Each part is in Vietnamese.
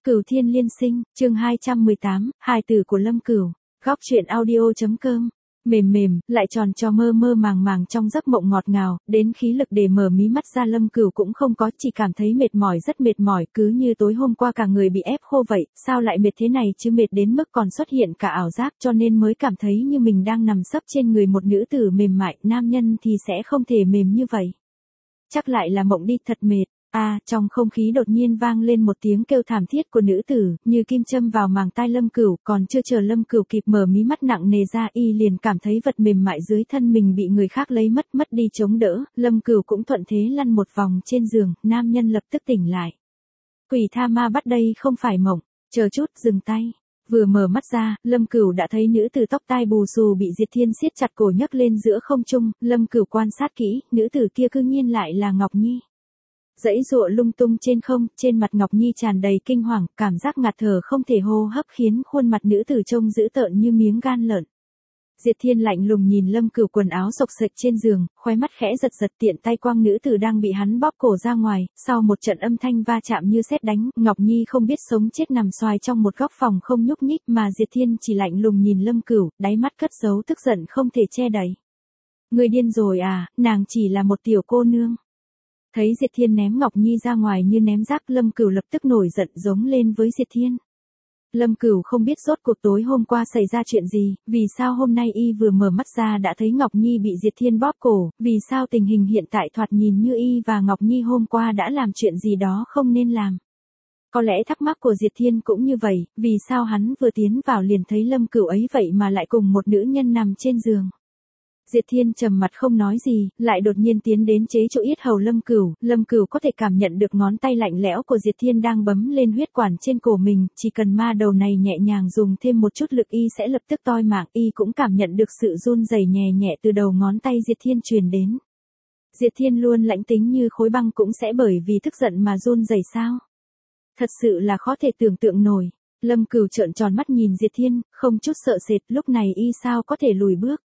Cửu Thiên Liên Sinh, chương 218, hài tử của Lâm Cửu. Góc truyện audio.com. Mềm mềm, lại tròn cho mơ mơ màng màng trong giấc mộng ngọt ngào, đến khí lực để mở mí mắt ra Lâm Cửu cũng không có, chỉ cảm thấy mệt mỏi, rất mệt mỏi, cứ như tối hôm qua cả người bị ép khô vậy, sao lại mệt thế này chứ, mệt đến mức còn xuất hiện cả ảo giác, cho nên mới cảm thấy như mình đang nằm sấp trên người một nữ tử mềm mại, nam nhân thì sẽ không thể mềm như vậy. Chắc lại là mộng đi, thật mệt. Trong không khí đột nhiên vang lên một tiếng kêu thảm thiết của nữ tử, như kim châm vào màng tai Lâm Cửu, còn chưa chờ Lâm Cửu kịp mở mí mắt nặng nề ra, y liền cảm thấy vật mềm mại dưới thân mình bị người khác lấy mất đi chống đỡ, Lâm Cửu cũng thuận thế lăn một vòng trên giường, nam nhân lập tức tỉnh lại. Quỷ tha ma bắt đây không phải mộng, chờ chút, dừng tay. Vừa mở mắt ra, Lâm Cửu đã thấy nữ tử tóc tai bù xù bị Diệt Thiên siết chặt cổ nhấc lên giữa không trung, Lâm Cửu quan sát kỹ, nữ tử kia cư nhiên lại là Ngọc Nhi. Dãy dụa lung tung trên không, trên mặt Ngọc Nhi tràn đầy kinh hoàng, cảm giác ngạt thở không thể hô hấp khiến khuôn mặt nữ tử trông dữ tợn như miếng gan lợn. Diệt Thiên lạnh lùng nhìn Lâm Cửu quần áo xộc xệch trên giường, khóe mắt khẽ giật tiện tay quăng nữ tử đang bị hắn bóp cổ ra ngoài, sau một trận âm thanh va chạm như sét đánh, Ngọc Nhi không biết sống chết nằm xoài trong một góc phòng không nhúc nhích mà Diệt Thiên chỉ lạnh lùng nhìn Lâm Cửu, đáy mắt cất giấu tức giận không thể che đậy. Người điên rồi à, nàng chỉ là một tiểu cô nương. Thấy Diệt Thiên ném Ngọc Nhi ra ngoài như ném rác, Lâm Cửu lập tức nổi giận giống lên với Diệt Thiên. Lâm Cửu không biết rốt cuộc tối hôm qua xảy ra chuyện gì, vì sao hôm nay y vừa mở mắt ra đã thấy Ngọc Nhi bị Diệt Thiên bóp cổ, vì sao tình hình hiện tại thoạt nhìn như y và Ngọc Nhi hôm qua đã làm chuyện gì đó không nên làm. Có lẽ thắc mắc của Diệt Thiên cũng như vậy, vì sao hắn vừa tiến vào liền thấy Lâm Cửu ấy vậy mà lại cùng một nữ nhân nằm trên giường. Diệt Thiên trầm mặt không nói gì, lại đột nhiên tiến đến chế chỗ yết hầu Lâm Cửu có thể cảm nhận được ngón tay lạnh lẽo của Diệt Thiên đang bấm lên huyết quản trên cổ mình, chỉ cần ma đầu này nhẹ nhàng dùng thêm một chút lực y sẽ lập tức toi mạng, y cũng cảm nhận được sự run rẩy nhẹ nhẹ từ đầu ngón tay Diệt Thiên truyền đến. Diệt Thiên luôn lãnh tính như khối băng cũng sẽ bởi vì tức giận mà run rẩy sao? Thật sự là khó thể tưởng tượng nổi. Lâm Cửu trợn tròn mắt nhìn Diệt Thiên, không chút sợ sệt, lúc này y sao có thể lùi bước.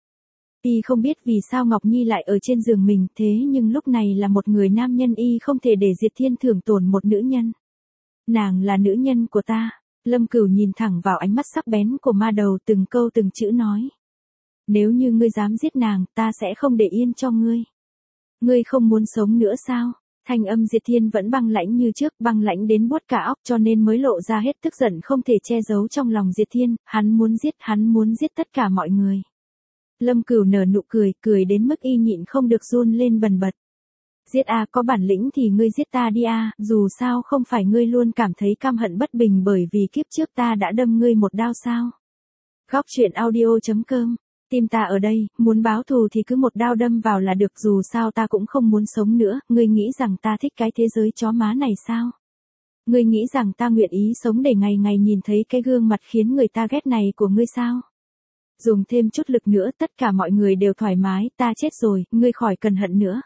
Y không biết vì sao Ngọc Nhi lại ở trên giường mình, thế nhưng lúc này là một người nam nhân, y không thể để Diệt Thiên thưởng tổn một nữ nhân. Nàng là nữ nhân của ta. Lâm Cửu nhìn thẳng vào ánh mắt sắc bén của ma đầu, từng câu từng chữ nói. Nếu như ngươi dám giết nàng, ta sẽ không để yên cho ngươi. Ngươi không muốn sống nữa sao? Thanh âm Diệt Thiên vẫn băng lãnh như trước, băng lãnh đến buốt cả óc, cho nên mới lộ ra hết tức giận không thể che giấu trong lòng Diệt Thiên, hắn muốn giết tất cả mọi người. Lâm Cửu nở nụ cười, cười đến mức y nhịn không được run lên bần bật. Giết có bản lĩnh thì ngươi giết ta đi dù sao không phải ngươi luôn cảm thấy căm hận bất bình bởi vì kiếp trước ta đã đâm ngươi một đao sao? Góc truyện audio.com. Tim ta ở đây, muốn báo thù thì cứ một đao đâm vào là được, dù sao ta cũng không muốn sống nữa, ngươi nghĩ rằng ta thích cái thế giới chó má này sao? Ngươi nghĩ rằng ta nguyện ý sống để ngày ngày nhìn thấy cái gương mặt khiến người ta ghét này của ngươi sao? Dùng thêm chút lực nữa tất cả mọi người đều thoải mái, ta chết rồi, ngươi khỏi cần hận nữa.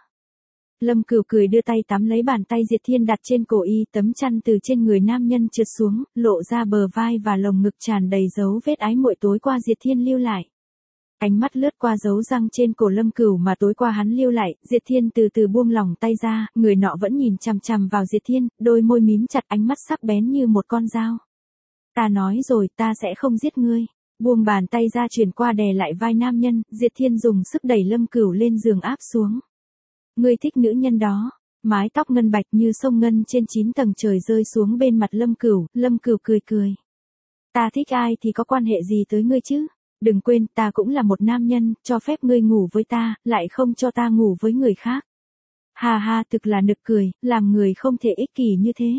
Lâm Cửu cười đưa tay tắm lấy bàn tay Diệt Thiên đặt trên cổ y, tấm chăn từ trên người nam nhân trượt xuống, lộ ra bờ vai và lồng ngực tràn đầy dấu vết ái muội tối qua Diệt Thiên lưu lại. Ánh mắt lướt qua dấu răng trên cổ Lâm Cửu mà tối qua hắn lưu lại, Diệt Thiên từ từ buông lỏng tay ra, người nọ vẫn nhìn chằm chằm vào Diệt Thiên, đôi môi mím chặt, ánh mắt sắc bén như một con dao. Ta nói rồi, ta sẽ không giết ngươi. Buông bàn tay ra chuyển qua đè lại vai nam nhân, Diệt Thiên dùng sức đẩy Lâm Cửu lên giường áp xuống. Ngươi thích nữ nhân đó. Mái tóc ngân bạch như sông ngân trên 9 tầng trời rơi xuống bên mặt Lâm Cửu cười cười. Ta thích ai thì có quan hệ gì tới ngươi chứ? Đừng quên, ta cũng là một nam nhân, cho phép ngươi ngủ với ta, lại không cho ta ngủ với người khác. Ha ha, thực là nực cười, làm người không thể ích kỷ như thế.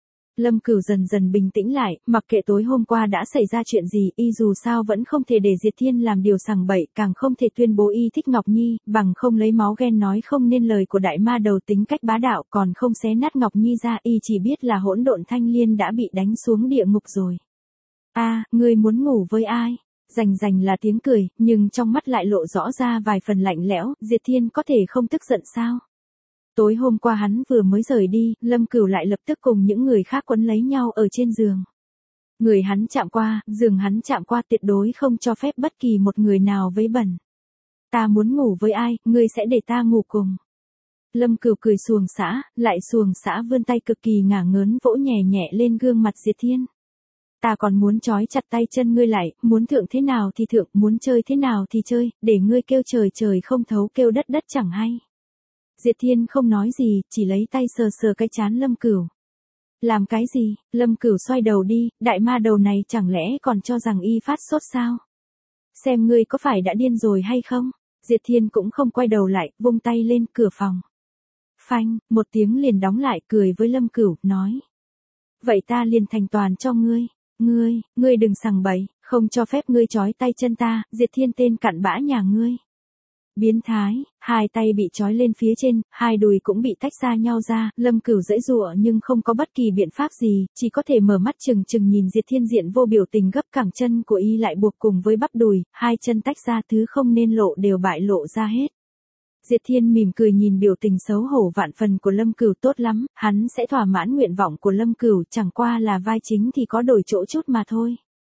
Lâm Cửu dần dần bình tĩnh lại, mặc kệ tối hôm qua đã xảy ra chuyện gì, y dù sao vẫn không thể để Diệt Thiên làm điều sằng bậy, càng không thể tuyên bố y thích Ngọc Nhi, bằng không lấy máu ghen nói không nên lời của đại ma đầu tính cách bá đạo, còn không xé nát Ngọc Nhi ra, y chỉ biết là hỗn độn thanh liên đã bị đánh xuống địa ngục rồi. Ngươi muốn ngủ với ai? Rành là tiếng cười, nhưng trong mắt lại lộ rõ ra vài phần lạnh lẽo, Diệt Thiên có thể không tức giận sao? Tối hôm qua hắn vừa mới rời đi, Lâm Cửu lại lập tức cùng những người khác quấn lấy nhau ở trên giường. Người hắn chạm qua, giường hắn chạm qua, tuyệt đối không cho phép bất kỳ một người nào vấy bẩn. Ta muốn ngủ với ai, ngươi sẽ để ta ngủ cùng. Lâm Cửu cười xuồng xã, lại xuồng xã vươn tay cực kỳ ngả ngớn vỗ nhẹ nhẹ lên gương mặt Diệt Thiên. Ta còn muốn trói chặt tay chân ngươi lại, muốn thượng thế nào thì thượng, muốn chơi thế nào thì chơi, để ngươi kêu trời trời không thấu kêu đất đất chẳng hay. Diệt Thiên không nói gì, chỉ lấy tay sờ sờ cái trán Lâm Cửu. Làm cái gì? Lâm Cửu xoay đầu đi, đại ma đầu này chẳng lẽ còn cho rằng y phát sốt sao? Xem ngươi có phải đã điên rồi hay không? Diệt Thiên cũng không quay đầu lại, vung tay lên cửa phòng. Phanh, một tiếng liền đóng lại, cười với Lâm Cửu, nói. Vậy ta liền thành toàn cho ngươi. Ngươi đừng sằng bậy, không cho phép ngươi trói tay chân ta, Diệt Thiên tên cặn bã nhà ngươi. Biến thái, hai tay bị trói lên phía trên, hai đùi cũng bị tách ra nhau ra, Lâm Cửu giãy giụa nhưng không có bất kỳ biện pháp gì, chỉ có thể mở mắt chừng chừng nhìn Diệt Thiên diện vô biểu tình gấp cẳng chân của y lại buộc cùng với bắp đùi, hai chân tách ra, thứ không nên lộ đều bại lộ ra hết. Diệt Thiên mỉm cười nhìn biểu tình xấu hổ vạn phần của Lâm Cửu, tốt lắm, hắn sẽ thỏa mãn nguyện vọng của Lâm Cửu, chẳng qua là vai chính thì có đổi chỗ chút mà thôi.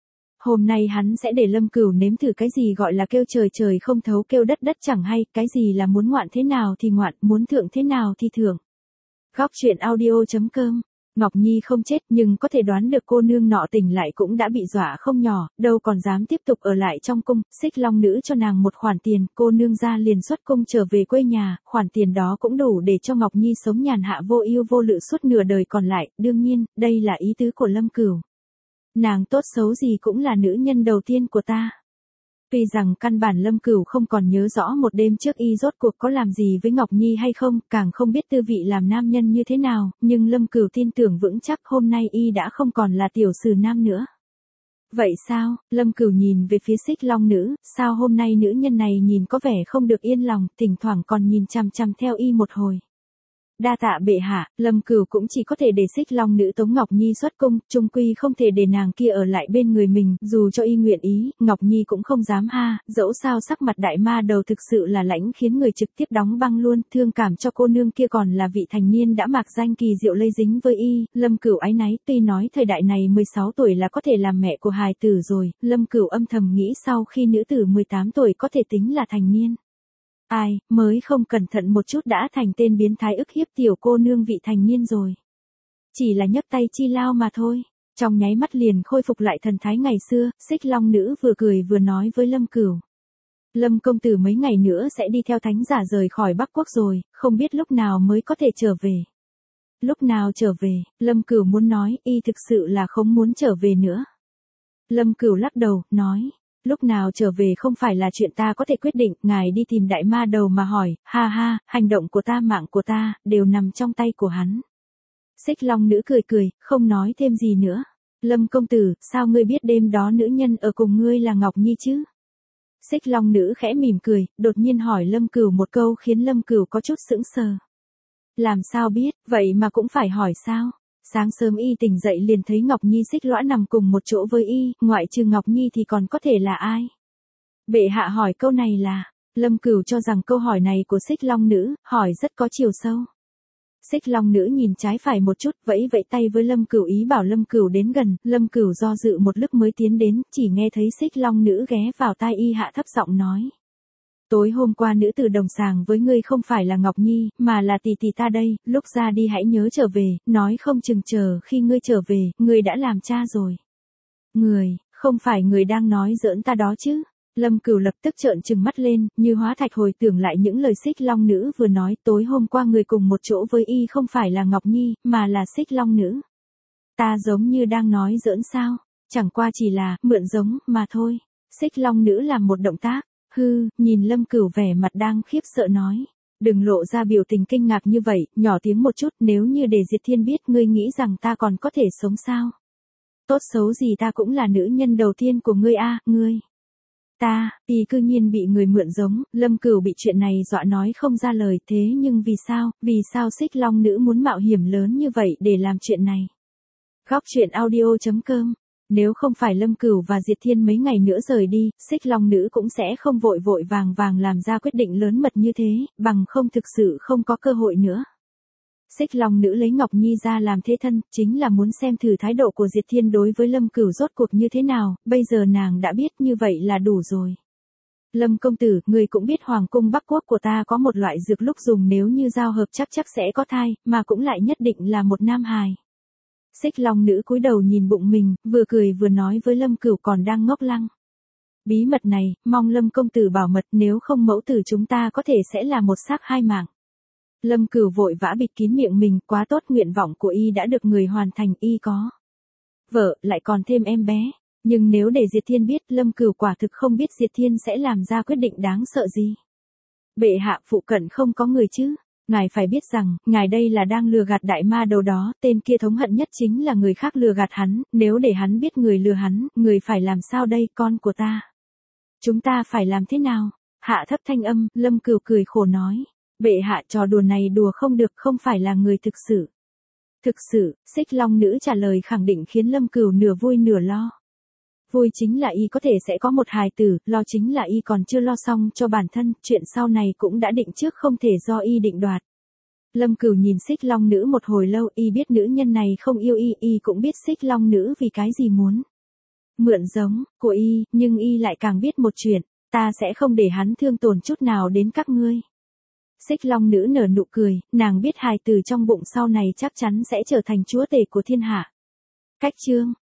Hôm nay hắn sẽ để Lâm Cửu nếm thử cái gì gọi là kêu trời trời không thấu kêu đất đất chẳng hay, cái gì là muốn ngoạn thế nào thì ngoạn, muốn thượng thế nào thì thượng. Góc truyện audio.com. Ngọc Nhi không chết nhưng có thể đoán được cô nương nọ tỉnh lại cũng đã bị dọa không nhỏ, đâu còn dám tiếp tục ở lại trong cung, Xích Long nữ cho nàng một khoản tiền, cô nương ra liền xuất cung trở về quê nhà, khoản tiền đó cũng đủ để cho Ngọc Nhi sống nhàn hạ vô ưu vô lự suốt nửa đời còn lại, đương nhiên, đây là ý tứ của Lâm Cửu. Nàng tốt xấu gì cũng là nữ nhân đầu tiên của ta. Tuy rằng căn bản Lâm Cửu không còn nhớ rõ một đêm trước y rốt cuộc có làm gì với Ngọc Nhi hay không, càng không biết tư vị làm nam nhân như thế nào, nhưng Lâm Cửu tin tưởng vững chắc hôm nay y đã không còn là tiểu sử nam nữa. Vậy sao? Lâm Cửu nhìn về phía Xích Long nữ, sao hôm nay nữ nhân này nhìn có vẻ không được yên lòng, thỉnh thoảng còn nhìn chằm chằm theo y một hồi. Đa tạ bệ hạ, Lâm Cửu cũng chỉ có thể để Xích Long nữ Tống Ngọc Nhi xuất cung, chung quy không thể để nàng kia ở lại bên người mình, dù cho y nguyện ý, Ngọc Nhi cũng không dám ha, dẫu sao sắc mặt đại ma đầu thực sự là lãnh khiến người trực tiếp đóng băng luôn, thương cảm cho cô nương kia còn là vị thành niên đã mạc danh kỳ diệu lây dính với y, Lâm Cửu áy náy, tuy nói thời đại này 16 tuổi là có thể làm mẹ của hài tử rồi, Lâm Cửu âm thầm nghĩ sau khi nữ tử 18 tuổi có thể tính là thành niên. Ai, mới không cẩn thận một chút đã thành tên biến thái ức hiếp tiểu cô nương vị thành niên rồi. Chỉ là nhấc tay chi lao mà thôi. Trong nháy mắt liền khôi phục lại thần thái ngày xưa, Xích Long nữ vừa cười vừa nói với Lâm Cửu. Lâm công tử mấy ngày nữa sẽ đi theo thánh giả rời khỏi Bắc Quốc rồi, không biết lúc nào mới có thể trở về. Lúc nào trở về, Lâm Cửu muốn nói, y thực sự là không muốn trở về nữa. Lâm Cửu lắc đầu, nói. Lúc nào trở về không phải là chuyện ta có thể quyết định, ngài đi tìm đại ma đầu mà hỏi, ha ha, hành động của ta mạng của ta, đều nằm trong tay của hắn. Xích Long nữ cười cười, không nói thêm gì nữa. Lâm công tử, sao ngươi biết đêm đó nữ nhân ở cùng ngươi là Ngọc Nhi chứ? Xích Long nữ khẽ mỉm cười, đột nhiên hỏi Lâm Cửu một câu khiến Lâm Cửu có chút sững sờ. Làm sao biết, vậy mà cũng phải hỏi sao? Sáng sớm y tỉnh dậy liền thấy Ngọc Nhi Xích Lõa nằm cùng một chỗ với y, ngoại trừ Ngọc Nhi thì còn có thể là ai? Bệ hạ hỏi câu này là, Lâm Cửu cho rằng câu hỏi này của Xích Long nữ, hỏi rất có chiều sâu. Xích Long nữ nhìn trái phải một chút, vẫy vẫy tay với Lâm Cửu ý bảo Lâm Cửu đến gần, Lâm Cửu do dự một lúc mới tiến đến, chỉ nghe thấy Xích Long nữ ghé vào tai y hạ thấp giọng nói. Tối hôm qua nữ tử đồng sàng với ngươi không phải là Ngọc Nhi, mà là tỷ tỷ ta đây, lúc ra đi hãy nhớ trở về, nói không chừng chờ khi ngươi trở về, ngươi đã làm cha rồi. Người, không phải người đang nói giỡn ta đó chứ? Lâm Cửu lập tức trợn trừng mắt lên, như hóa thạch hồi tưởng lại những lời Xích Long nữ vừa nói, tối hôm qua người cùng một chỗ với y không phải là Ngọc Nhi, mà là Xích Long nữ. Ta giống như đang nói giỡn sao? Chẳng qua chỉ là, mượn giống, mà thôi. Xích Long nữ làm một động tác. Nhìn Lâm Cửu vẻ mặt đang khiếp sợ nói. Đừng lộ ra biểu tình kinh ngạc như vậy, nhỏ tiếng một chút, nếu như để Diệt Thiên biết ngươi nghĩ rằng ta còn có thể sống sao? Tốt xấu gì ta cũng là nữ nhân đầu tiên của ngươi a, ngươi. Ta, thì cư nhiên bị người mượn giống, Lâm Cửu bị chuyện này dọa nói không ra lời, thế nhưng vì sao Xích Long nữ muốn mạo hiểm lớn như vậy để làm chuyện này? Góc truyện audio.com. Nếu không phải Lâm Cửu và Diệt Thiên mấy ngày nữa rời đi, Xích Long nữ cũng sẽ không vội vội vàng làm ra quyết định lớn mật như thế, bằng không thực sự không có cơ hội nữa. Xích Long nữ lấy Ngọc Nhi ra làm thế thân, chính là muốn xem thử thái độ của Diệt Thiên đối với Lâm Cửu rốt cuộc như thế nào, bây giờ nàng đã biết như vậy là đủ rồi. Lâm công tử, người cũng biết hoàng cung Bắc Quốc của ta có một loại dược lúc dùng nếu như giao hợp chắc sẽ có thai, mà cũng lại nhất định là một nam hài. Xích Long nữ cúi đầu nhìn bụng mình, vừa cười vừa nói với Lâm Cửu còn đang ngốc lăng. Bí mật này, mong Lâm công tử bảo mật, nếu không mẫu tử chúng ta có thể sẽ là một xác hai mạng. Lâm Cửu vội vã bịt kín miệng mình, quá tốt, nguyện vọng của y đã được người hoàn thành, y có vợ, lại còn thêm em bé. Nhưng nếu để Diệt Thiên biết, Lâm Cửu quả thực không biết Diệt Thiên sẽ làm ra quyết định đáng sợ gì. Bệ hạ, phụ cận không có người chứ? Ngài phải biết rằng, ngài đây là đang lừa gạt đại ma đầu đó, tên kia thống hận nhất chính là người khác lừa gạt hắn, nếu để hắn biết người lừa hắn, người phải làm sao đây, con của ta? Chúng ta phải làm thế nào? Hạ thấp thanh âm, Lâm Cửu cười khổ nói. Bệ hạ, trò đùa này đùa không được, không phải là người thực sự. Thực sự, Xích Long nữ trả lời khẳng định khiến Lâm Cửu nửa vui nửa lo. Vui chính là y có thể sẽ có một hài tử, lo chính là y còn chưa lo xong cho bản thân, chuyện sau này cũng đã định trước không thể do y định đoạt. Lâm Cửu nhìn Xích Long nữ một hồi lâu, y biết nữ nhân này không yêu y cũng biết Xích Long nữ vì cái gì muốn mượn giống của y, nhưng y lại càng biết một chuyện, ta sẽ không để hắn thương tổn chút nào đến các ngươi. Xích Long nữ nở nụ cười, nàng biết hài tử trong bụng sau này chắc chắn sẽ trở thành chúa tể của thiên hạ. Cách chương